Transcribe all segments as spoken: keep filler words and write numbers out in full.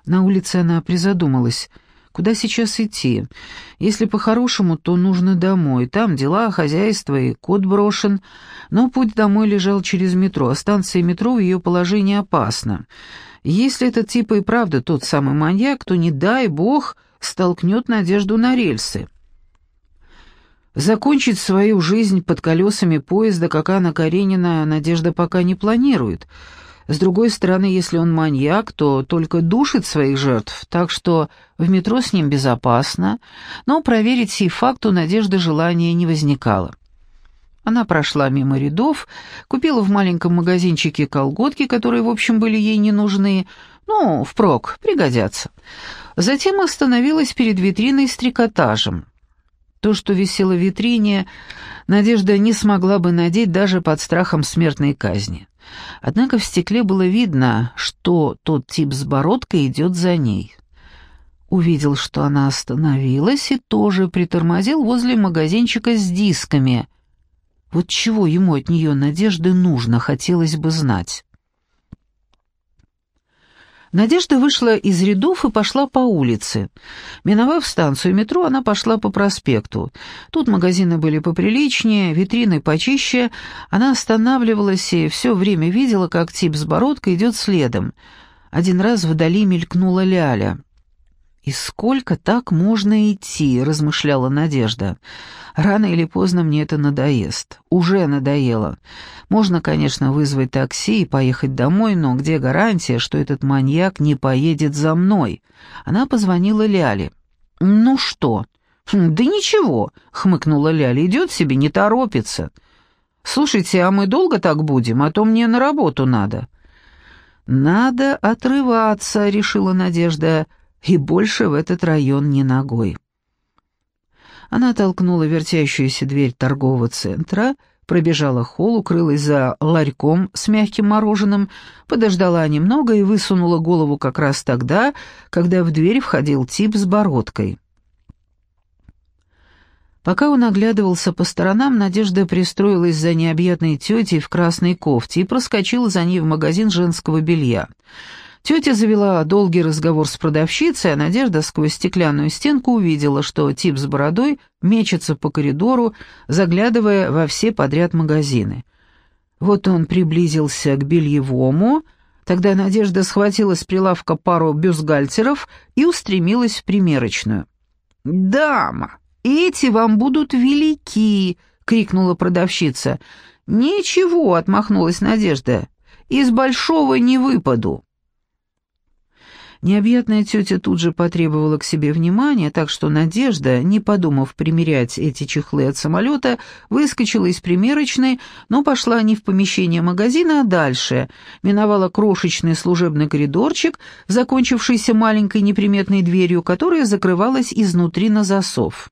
На улице она призадумалась. Куда сейчас идти? Если по-хорошему, то нужно домой. Там дела, хозяйство и кот брошен. Но путь домой лежал через метро, а станция метро в ее положении опасна. Если этот тип и правда тот самый маньяк, то, не дай бог, столкнет Надежду на рельсы. Закончить свою жизнь под колесами поезда, как Анна Каренина, Надежда пока не планирует. С другой стороны, если он маньяк, то только душит своих жертв, так что в метро с ним безопасно, но проверить сей факт у Надежды желания не возникало. Она прошла мимо рядов, купила в маленьком магазинчике колготки, которые, в общем, были ей не нужны, ну, впрок, пригодятся. Затем остановилась перед витриной с трикотажем. То, что висело в витрине, Надежда не смогла бы надеть даже под страхом смертной казни. Однако в стекле было видно, что тот тип с бородкой идет за ней. Увидел, что она остановилась, и тоже притормозил возле магазинчика с дисками. Вот чего ему от нее, Надежды, нужно, хотелось бы знать. Надежда вышла из рядов и пошла по улице. Миновав станцию метро, она пошла по проспекту. Тут магазины были поприличнее, витрины почище. Она останавливалась и все время видела, как тип с бородкой идет следом. Один раз вдали мелькнула Ляля. «И сколько так можно идти?» — размышляла Надежда. «Рано или поздно мне это надоест. Уже надоело. Можно, конечно, вызвать такси и поехать домой, но где гарантия, что этот маньяк не поедет за мной?» Она позвонила Ляле. «Ну что?» «Хм, «Да ничего», — хмыкнула Ляля. «Идет себе, не торопится». «Слушайте, а мы долго так будем? А то мне на работу надо». «Надо отрываться», — решила Надежда, — «и больше в этот район ни ногой». Она толкнула вертящуюся дверь торгового центра, пробежала холл, укрылась за ларьком с мягким мороженым, подождала немного и высунула голову как раз тогда, когда в дверь входил тип с бородкой. Пока он оглядывался по сторонам, Надежда пристроилась за необъятной тетей в красной кофте и проскочила за ней в магазин женского белья. Тетя завела долгий разговор с продавщицей, а Надежда сквозь стеклянную стенку увидела, что тип с бородой мечется по коридору, заглядывая во все подряд магазины. Вот он приблизился к бельевому, тогда Надежда схватила с прилавка пару бюстгальтеров и устремилась в примерочную. «Дама, эти вам будут велики!» — крикнула продавщица. «Ничего!» — отмахнулась Надежда. «Из большого не выпаду». Необъятная тетя тут же потребовала к себе внимания, так что Надежда, не подумав примерять эти чехлы от самолета, выскочила из примерочной, но пошла не в помещение магазина, а дальше, миновала крошечный служебный коридорчик, закончившийся маленькой неприметной дверью, которая закрывалась изнутри на засов.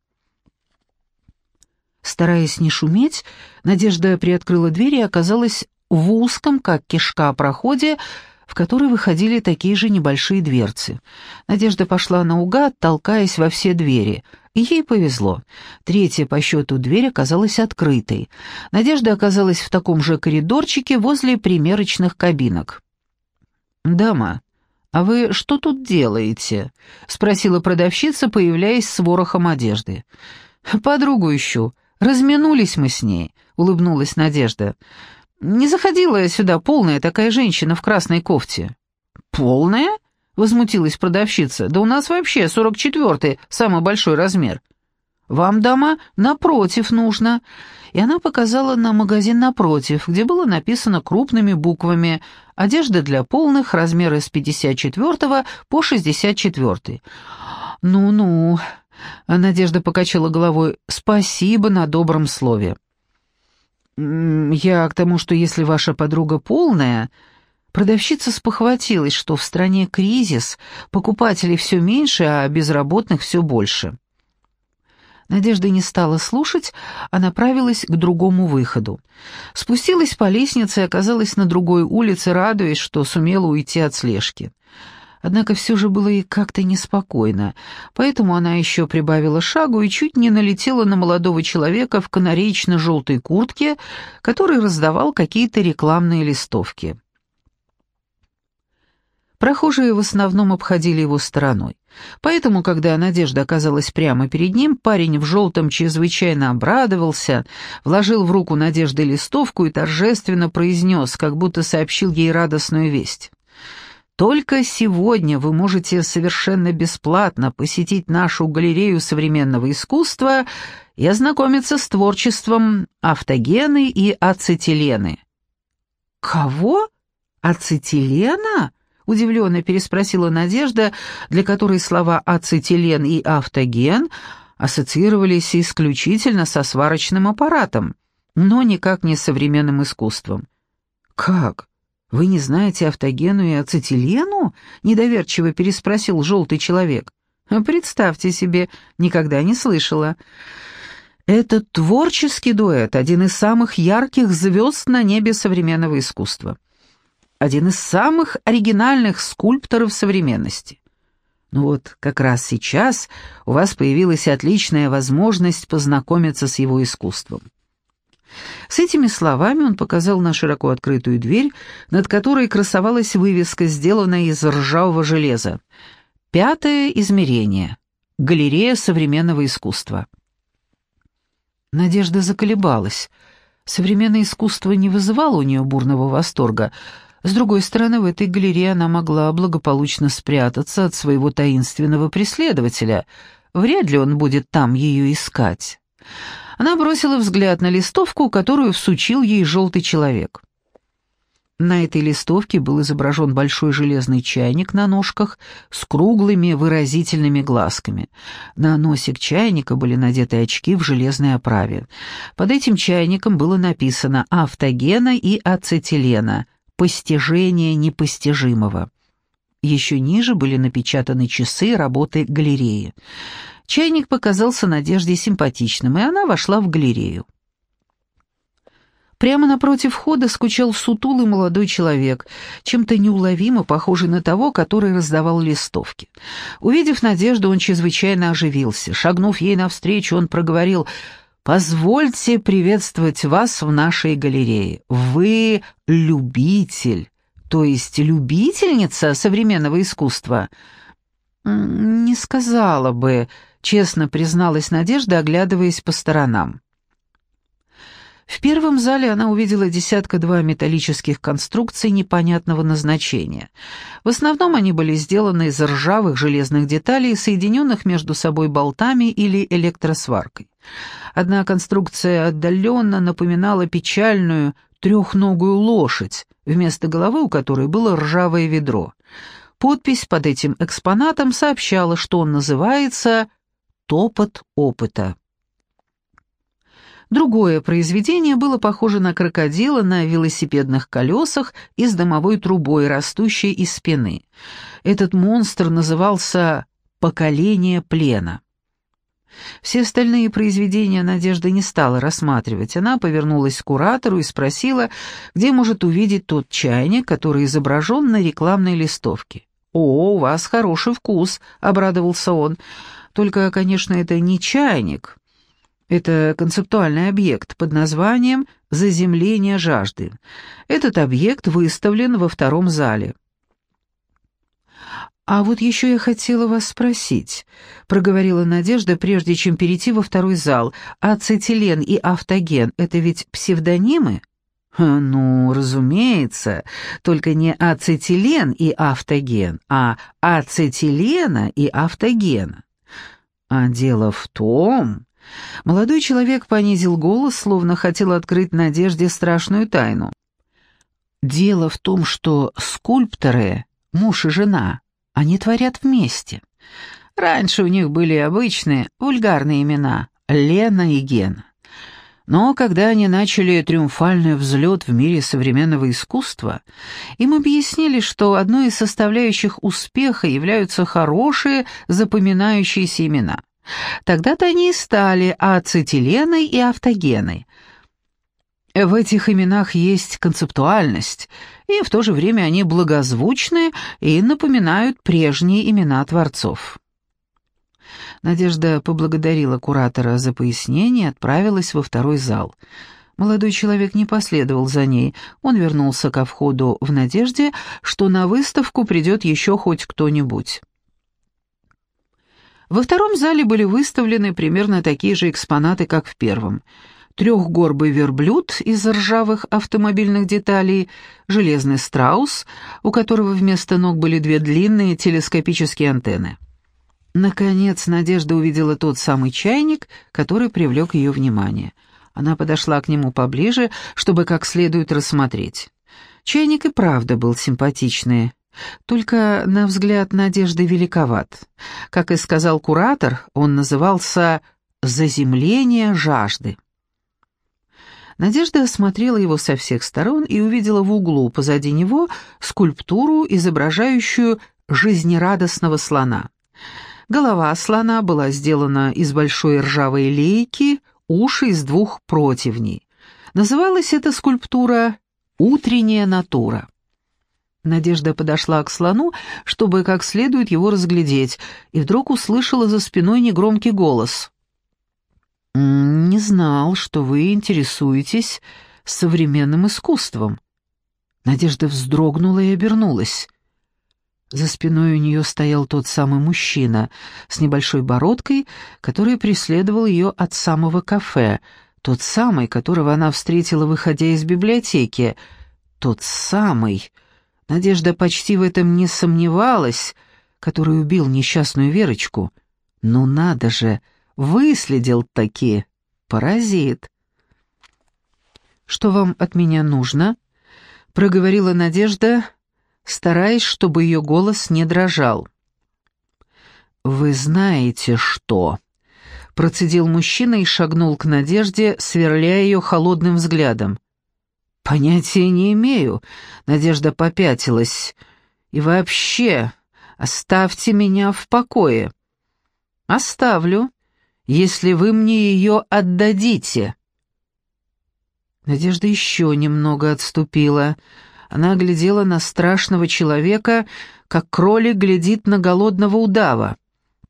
Стараясь не шуметь, Надежда приоткрыла дверь и оказалась в узком, как кишка, проходе, в который выходили такие же небольшие дверцы. Надежда пошла наугад, толкаясь во все двери. И ей повезло. Третья по счету дверь оказалась открытой. Надежда оказалась в таком же коридорчике возле примерочных кабинок. «Дама, а вы что тут делаете?» — спросила продавщица, появляясь с ворохом одежды. «Подругу ищу. Разминулись мы с ней», — улыбнулась Надежда. «Не заходила сюда полная такая женщина в красной кофте». «Полная?» — возмутилась продавщица. «Да у нас вообще сорок четвертый, самый большой размер». «Вам, дама, напротив нужно». И она показала на магазин напротив, где было написано крупными буквами «Одежда для полных, размеры с пятьдесят четвертого по шестьдесят четвертый». «Ну-ну», — Надежда покачала головой, — «спасибо на добром слове». «Я к тому, что если ваша подруга полная...» Продавщица спохватилась, что в стране кризис, покупателей все меньше, а безработных все больше. Надежда не стала слушать, а направилась к другому выходу. Спустилась по лестнице и оказалась на другой улице, радуясь, что сумела уйти от слежки. Однако все же было ей как-то неспокойно, поэтому она еще прибавила шагу и чуть не налетела на молодого человека в канареечно-желтой куртке, который раздавал какие-то рекламные листовки. Прохожие в основном обходили его стороной. Поэтому, когда Надежда оказалась прямо перед ним, парень в желтом чрезвычайно обрадовался, вложил в руку Надежды листовку и торжественно произнес, как будто сообщил ей радостную весть. «Только сегодня вы можете совершенно бесплатно посетить нашу галерею современного искусства и ознакомиться с творчеством Автогены и Ацетилены». «Кого? Ацетилена?» — удивленно переспросила Надежда, для которой слова «ацетилен» и «автоген» ассоциировались исключительно со сварочным аппаратом, но никак не с современным искусством. «Как? Вы не знаете Автогену и Ацетилену?» — недоверчиво переспросил желтый человек. «Представьте себе, никогда не слышала». Этот творческий дуэт — один из самых ярких звезд на небе современного искусства. Один из самых оригинальных скульпторов современности. Ну вот, как раз сейчас у вас появилась отличная возможность познакомиться с его искусством. С этими словами он показал на широко открытую дверь, над которой красовалась вывеска, сделанная из ржавого железа. «Пятое измерение. Галерея современного искусства». Надежда заколебалась. Современное искусство не вызывало у нее бурного восторга. С другой стороны, в этой галерее она могла благополучно спрятаться от своего таинственного преследователя. Вряд ли он будет там ее искать. Она бросила взгляд на листовку, которую всучил ей желтый человек. На этой листовке был изображен большой железный чайник на ножках с круглыми выразительными глазками. На носик чайника были надеты очки в железной оправе. Под этим чайником было написано «Автогена и Ацетилена. Постижение непостижимого». Еще ниже были напечатаны часы работы галереи. Чайник показался Надежде симпатичным, и она вошла в галерею. Прямо напротив входа скучал сутулый молодой человек, чем-то неуловимо похожий на того, который раздавал листовки. Увидев Надежду, он чрезвычайно оживился. Шагнув ей навстречу, он проговорил: «Позвольте приветствовать вас в нашей галерее. Вы любитель, то есть любительница современного искусства?» «Не сказала бы», — честно призналась Надежда, оглядываясь по сторонам. В первом зале она увидела десятка-два металлических конструкций непонятного назначения. В основном они были сделаны из ржавых железных деталей, соединенных между собой болтами или электросваркой. Одна конструкция отдаленно напоминала печальную трехногую лошадь, вместо головы у которой было ржавое ведро. Подпись под этим экспонатом сообщала, что он называется «Топот опыта». Другое произведение было похоже на крокодила на велосипедных колесах и с дымовой трубой, растущей из спины. Этот монстр назывался «Поколение плена». Все остальные произведения Надежда не стала рассматривать. Она повернулась к куратору и спросила, где может увидеть тот чайник, который изображен на рекламной листовке. «О, у вас хороший вкус», — обрадовался он. «Только, конечно, это не чайник». Это концептуальный объект под названием «Заземление жажды». Этот объект выставлен во втором зале. «А вот еще я хотела вас спросить», — проговорила Надежда, прежде чем перейти во второй зал. «Ацетилен и Автоген — это ведь псевдонимы?» «Ну, разумеется, только не ацетилен и Автоген, а ацетилена и Автогена. А дело в том...» Молодой человек понизил голос, словно хотел открыть Надежде страшную тайну. «Дело в том, что скульпторы, муж и жена, они творят вместе. Раньше у них были обычные, вульгарные имена — Лена и Гена. Но когда они начали триумфальный взлет в мире современного искусства, им объяснили, что одной из составляющих успеха являются хорошие, запоминающиеся имена. Тогда-то они и стали Ацетиленой и Автогеной. В этих именах есть концептуальность, и в то же время они благозвучны и напоминают прежние имена творцов». Надежда поблагодарила куратора за пояснение и отправилась во второй зал. Молодой человек не последовал за ней. Он вернулся ко входу в надежде, что на выставку придет еще хоть кто-нибудь. Во втором зале были выставлены примерно такие же экспонаты, как в первом. Трехгорбый верблюд из ржавых автомобильных деталей, железный страус, у которого вместо ног были две длинные телескопические антенны. Наконец, Надежда увидела тот самый чайник, который привлек ее внимание. Она подошла к нему поближе, чтобы как следует рассмотреть. Чайник и правда был симпатичный, только, на взгляд Надежды, великоват. Как и сказал куратор, он назывался «Заземление жажды». Надежда осмотрела его со всех сторон и увидела в углу позади него скульптуру, изображающую жизнерадостного слона. Голова слона была сделана из большой ржавой лейки, уши из двух противней. Называлась эта скульптура «Утренняя натура». Надежда подошла к слону, чтобы как следует его разглядеть, и вдруг услышала за спиной негромкий голос. «Не знал, что вы интересуетесь современным искусством». Надежда вздрогнула и обернулась. За спиной у нее стоял тот самый мужчина с небольшой бородкой, который преследовал ее от самого кафе, тот самый, которого она встретила, выходя из библиотеки, тот самый, Надежда почти в этом не сомневалась, который убил несчастную Верочку. Ну надо же, выследил-таки, паразит. «Что вам от меня нужно?» — проговорила Надежда, стараясь, чтобы ее голос не дрожал. «Вы знаете, что?» — процедил мужчина и шагнул к Надежде, сверляя ее холодным взглядом. «Понятия не имею», — Надежда попятилась. «И вообще, оставьте меня в покое». «Оставлю, если вы мне ее отдадите». Надежда еще немного отступила. Она глядела на страшного человека, как кролик глядит на голодного удава.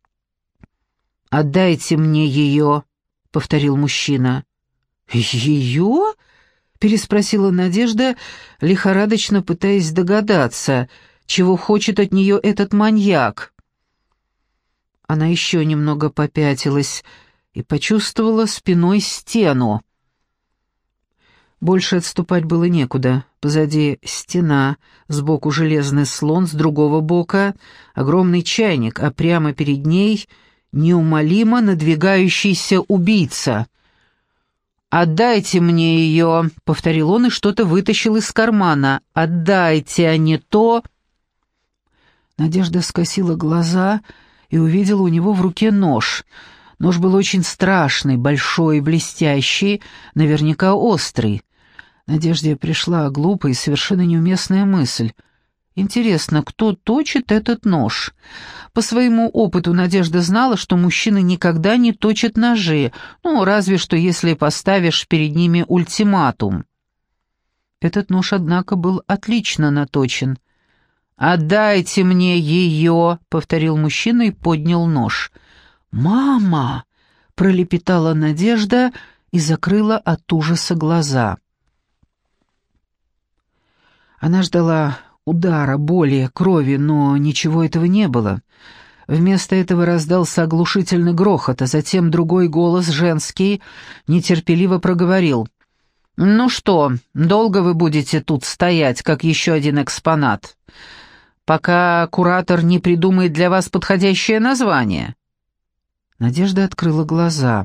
«Отдайте мне ее», — повторил мужчина. «Ее?» — переспросила Надежда, лихорадочно пытаясь догадаться, чего хочет от нее этот маньяк. Она еще немного попятилась и почувствовала спиной стену. Больше отступать было некуда. Позади стена, сбоку железный слон, с другого бока огромный чайник, а прямо перед ней неумолимо надвигающийся убийца. «Отдайте мне ее», — повторил он и что-то вытащил из кармана. «Отдайте, а не то...» Надежда скосила глаза и увидела у него в руке нож. Нож был очень страшный, большой, блестящий, наверняка острый. Надежде пришла глупая и совершенно неуместная мысль. Интересно, кто точит этот нож? По своему опыту Надежда знала, что мужчины никогда не точат ножи, ну, разве что если поставишь перед ними ультиматум. Этот нож, однако, был отлично наточен. «Отдайте мне ее», — повторил мужчина и поднял нож. «Мама!» — пролепетала Надежда и закрыла от ужаса глаза. Она ждала удара, боли, крови, но ничего этого не было. Вместо этого раздался оглушительный грохот, а затем другой голос, женский, нетерпеливо проговорил. «Ну что, долго вы будете тут стоять, как еще один экспонат, пока куратор не придумает для вас подходящее название?» Надежда открыла глаза.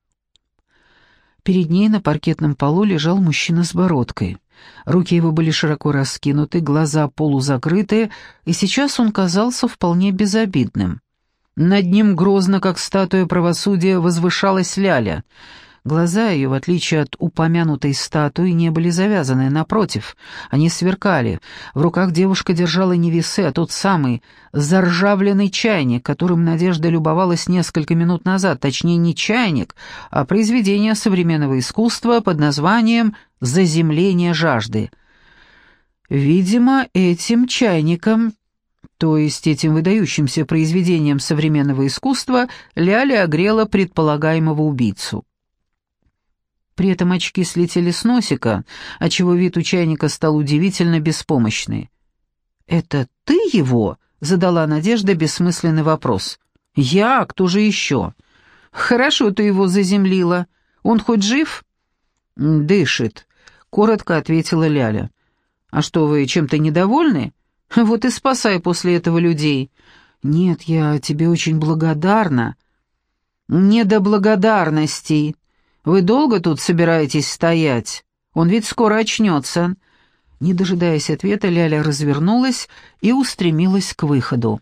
Перед ней на паркетном полу лежал мужчина с бородкой. Руки его были широко раскинуты, глаза полузакрыты, и сейчас он казался вполне безобидным. Над ним грозно, как статуя правосудия, возвышалась Ляля. Глаза ее, в отличие от упомянутой статуи, не были завязаны, напротив, они сверкали. В руках девушка держала не весы, а тот самый заржавленный чайник, которым Надежда любовалась несколько минут назад, точнее не чайник, а произведение современного искусства под названием «Заземление жажды». Видимо, этим чайником, то есть этим выдающимся произведением современного искусства, Ляля огрела предполагаемого убийцу. При этом очки слетели с носика, отчего вид у чайника стал удивительно беспомощный. «Это ты его?» — задала Надежда бессмысленный вопрос. «Я? Кто же еще?» «Хорошо ты его заземлила. Он хоть жив?» «Дышит», — коротко ответила Ляля. «А что, вы чем-то недовольны? Вот и спасай после этого людей». «Нет, я тебе очень благодарна». «Не до благодарностей. Вы долго тут собираетесь стоять? Он ведь скоро очнется». Не дожидаясь ответа, Ляля развернулась и устремилась к выходу.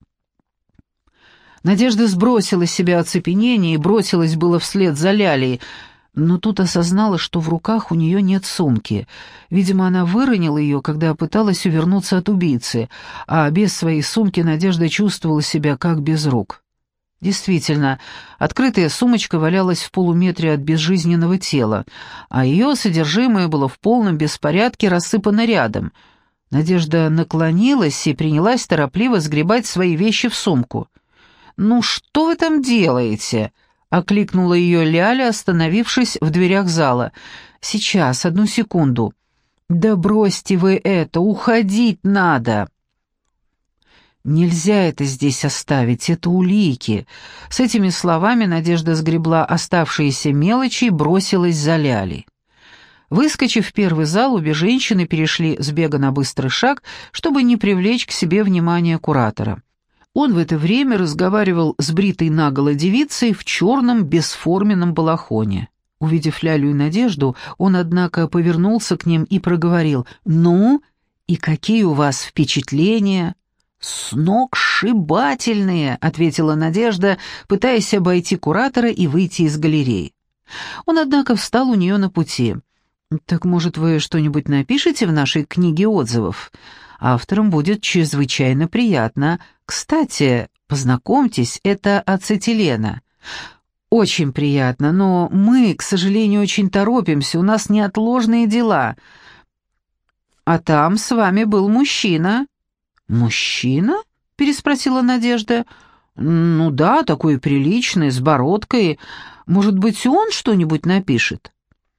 Надежда сбросила с себя оцепенение и бросилась было вслед за Лялей, но тут осознала, что в руках у нее нет сумки. Видимо, она выронила ее, когда пыталась увернуться от убийцы, а без своей сумки Надежда чувствовала себя как без рук. Действительно, открытая сумочка валялась в полуметре от безжизненного тела, а ее содержимое было в полном беспорядке рассыпано рядом. Надежда наклонилась и принялась торопливо сгребать свои вещи в сумку. «Ну что вы там делаете?» — окликнула ее Ляля, остановившись в дверях зала. «Сейчас, одну секунду». «Да бросьте вы это, уходить надо!» «Нельзя это здесь оставить, это улики». С этими словами Надежда сгребла оставшиеся мелочи и бросилась за Лялей. Выскочив в первый зал, обе женщины перешли с бега на быстрый шаг, чтобы не привлечь к себе внимание куратора. Он в это время разговаривал с бритой наголо девицей в черном бесформенном балахоне. Увидев Лялю и Надежду, он, однако, повернулся к ним и проговорил: «Ну, и какие у вас впечатления?» «Сногсшибательные», — ответила Надежда, пытаясь обойти куратора и выйти из галереи. Он, однако, встал у нее на пути. «Так, может, вы что-нибудь напишете в нашей книге отзывов? Авторам будет чрезвычайно приятно. Кстати, познакомьтесь, это ацетилена». «Очень приятно, но мы, к сожалению, очень торопимся, у нас неотложные дела». «А там с вами был мужчина». «Мужчина?» — переспросила Надежда. «Ну да, такой приличный, с бородкой. Может быть, он что-нибудь напишет?»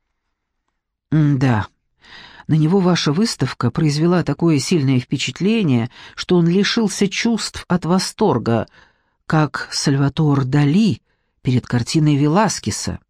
«Да, на него ваша выставка произвела такое сильное впечатление, что он лишился чувств от восторга, как Сальватор Дали перед картиной Веласкеса».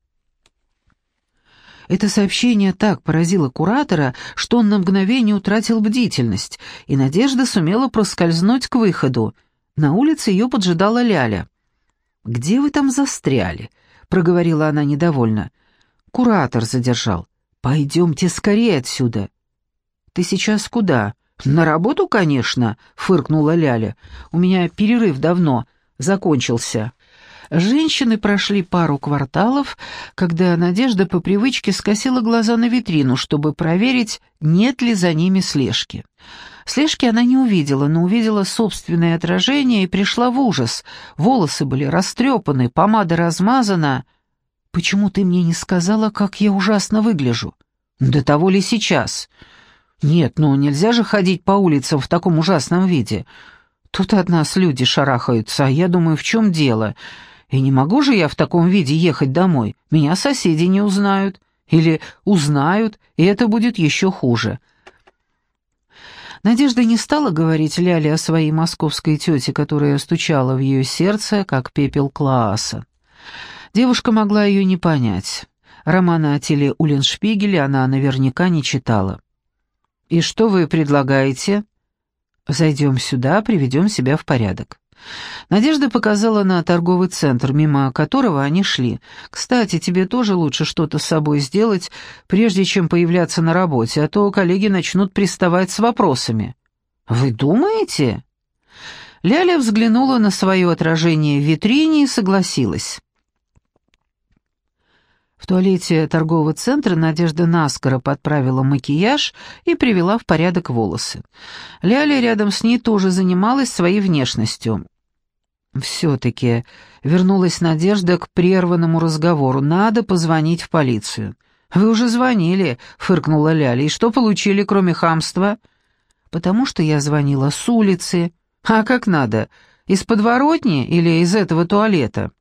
Это сообщение так поразило куратора, что он на мгновение утратил бдительность, и Надежда сумела проскользнуть к выходу. На улице ее поджидала Ляля. «Где вы там застряли?» — проговорила она недовольно. «Куратор задержал. Пойдемте скорее отсюда». «Ты сейчас куда?» «На работу, конечно», — фыркнула Ляля. «У меня перерыв давно закончился». Женщины прошли пару кварталов, когда Надежда по привычке скосила глаза на витрину, чтобы проверить, нет ли за ними слежки. Слежки она не увидела, но увидела собственное отражение и пришла в ужас. Волосы были растрепаны, помада размазана. «Почему ты мне не сказала, как я ужасно выгляжу?» «До того ли сейчас?» «Нет, ну нельзя же ходить по улицам в таком ужасном виде. Тут от нас люди шарахаются, а я думаю, в чем дело?» И не могу же я в таком виде ехать домой. Меня соседи не узнают. Или узнают, и это будет еще хуже. Надежда не стала говорить Ляле о своей московской тете, которая стучала в ее сердце, как пепел Клааса. Девушка могла ее не понять. Романа о Тиле Улленшпигеле она наверняка не читала. «И что вы предлагаете?» «Зайдем сюда, приведем себя в порядок». Надежда показала на торговый центр, мимо которого они шли. «Кстати, тебе тоже лучше что-то с собой сделать, прежде чем появляться на работе, а то коллеги начнут приставать с вопросами». «Вы думаете?» Ляля взглянула на свое отражение в витрине и согласилась. В туалете торгового центра Надежда наскоро подправила макияж и привела в порядок волосы. Ляля рядом с ней тоже занималась своей внешностью. Все-таки вернулась Надежда к прерванному разговору. «Надо позвонить в полицию». «Вы уже звонили», — фыркнула Ляля. «И что получили, кроме хамства?» «Потому что я звонила с улицы». «А как надо? Из подворотни или из этого туалета?»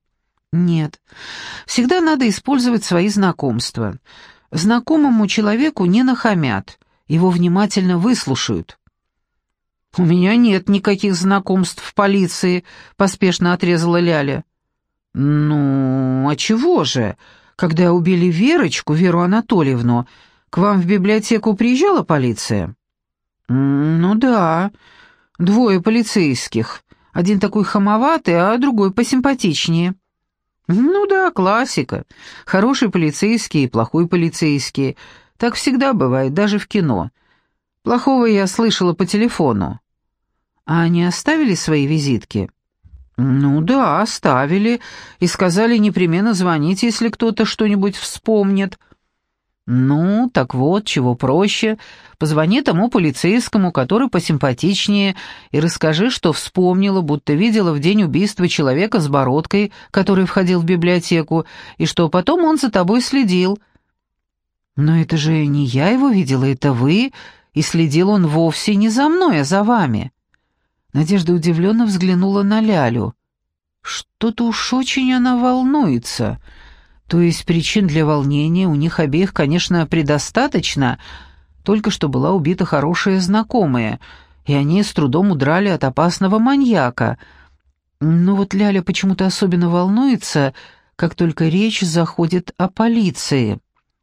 Нет. Всегда надо использовать свои знакомства. Знакомому человеку не нахамят, его внимательно выслушают. «У меня нет никаких знакомств в полиции», — поспешно отрезала Ляля. «Ну, а чего же? Когда убили Верочку, Веру Анатольевну, к вам в библиотеку приезжала полиция?» «Ну да, двое полицейских. Один такой хамоватый, а другой посимпатичнее». «Ну да, классика. Хороший полицейский и плохой полицейский. Так всегда бывает, даже в кино. Плохого я слышала по телефону». «А они оставили свои визитки?» «Ну да, оставили. И сказали непременно звонить, если кто-то что-нибудь вспомнит». «Ну, так вот, чего проще. Позвони тому полицейскому, который посимпатичнее, и расскажи, что вспомнила, будто видела в день убийства человека с бородкой, который входил в библиотеку, и что потом он за тобой следил». «Но это же не я его видела, это вы, и следил он вовсе не за мной, а за вами». Надежда удивленно взглянула на Лялю. Что-то уж очень она волнуется. То есть причин для волнения у них обеих, конечно, предостаточно, только что была убита хорошая знакомая, и они с трудом удрали от опасного маньяка. Но вот Ляля почему-то особенно волнуется, как только речь заходит о полиции.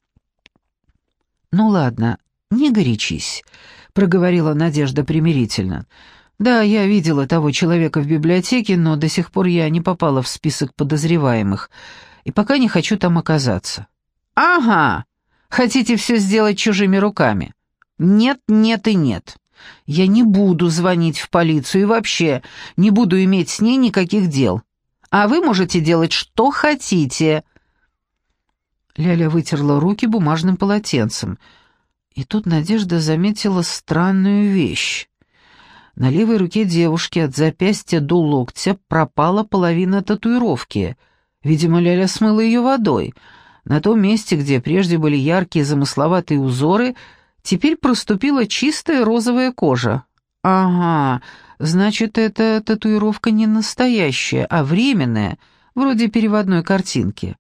«Ну ладно, не горячись», — проговорила Надежда примирительно. «Да, я видела того человека в библиотеке, но до сих пор я не попала в список подозреваемых, и пока не хочу там оказаться». «Ага, хотите все сделать чужими руками?» «Нет, нет и нет. Я не буду звонить в полицию и вообще не буду иметь с ней никаких дел. А вы можете делать, что хотите». Ляля вытерла руки бумажным полотенцем, и тут Надежда заметила странную вещь. На левой руке девушки от запястья до локтя пропала половина татуировки. Видимо, Ляля смыла ее водой. На том месте, где прежде были яркие замысловатые узоры, теперь проступила чистая розовая кожа. Ага, значит, эта татуировка не настоящая, а временная, вроде переводной картинки.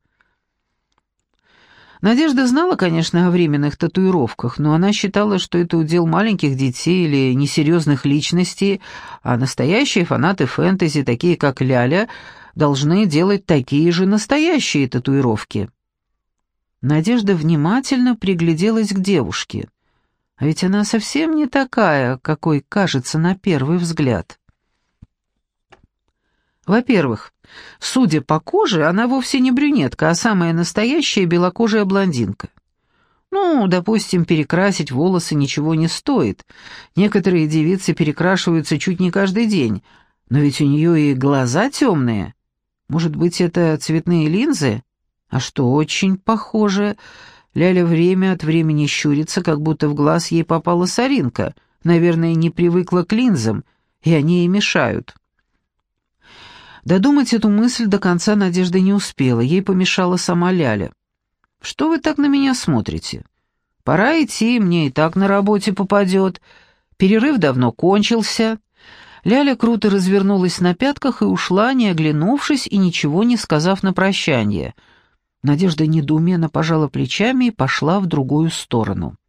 Надежда знала, конечно, о временных татуировках, но она считала, что это удел маленьких детей или несерьезных личностей, а настоящие фанаты фэнтези, такие как Ляля, должны делать такие же настоящие татуировки. Надежда внимательно пригляделась к девушке. А ведь она совсем не такая, какой кажется на первый взгляд. Во-первых, судя по коже, она вовсе не брюнетка, а самая настоящая белокожая блондинка. Ну, допустим, перекрасить волосы ничего не стоит. Некоторые девицы перекрашиваются чуть не каждый день, но ведь у нее и глаза темные. Может быть, это цветные линзы? А что, очень похоже. Ляля время от времени щурится, как будто в глаз ей попала соринка. Наверное, не привыкла к линзам, и они ей мешают. Додумать эту мысль до конца Надежда не успела, ей помешала сама Ляля. «Что вы так на меня смотрите? Пора идти, мне и так на работе попадет. Перерыв давно кончился». Ляля круто развернулась на пятках и ушла, не оглянувшись и ничего не сказав на прощание. Надежда недоуменно пожала плечами и пошла в другую сторону.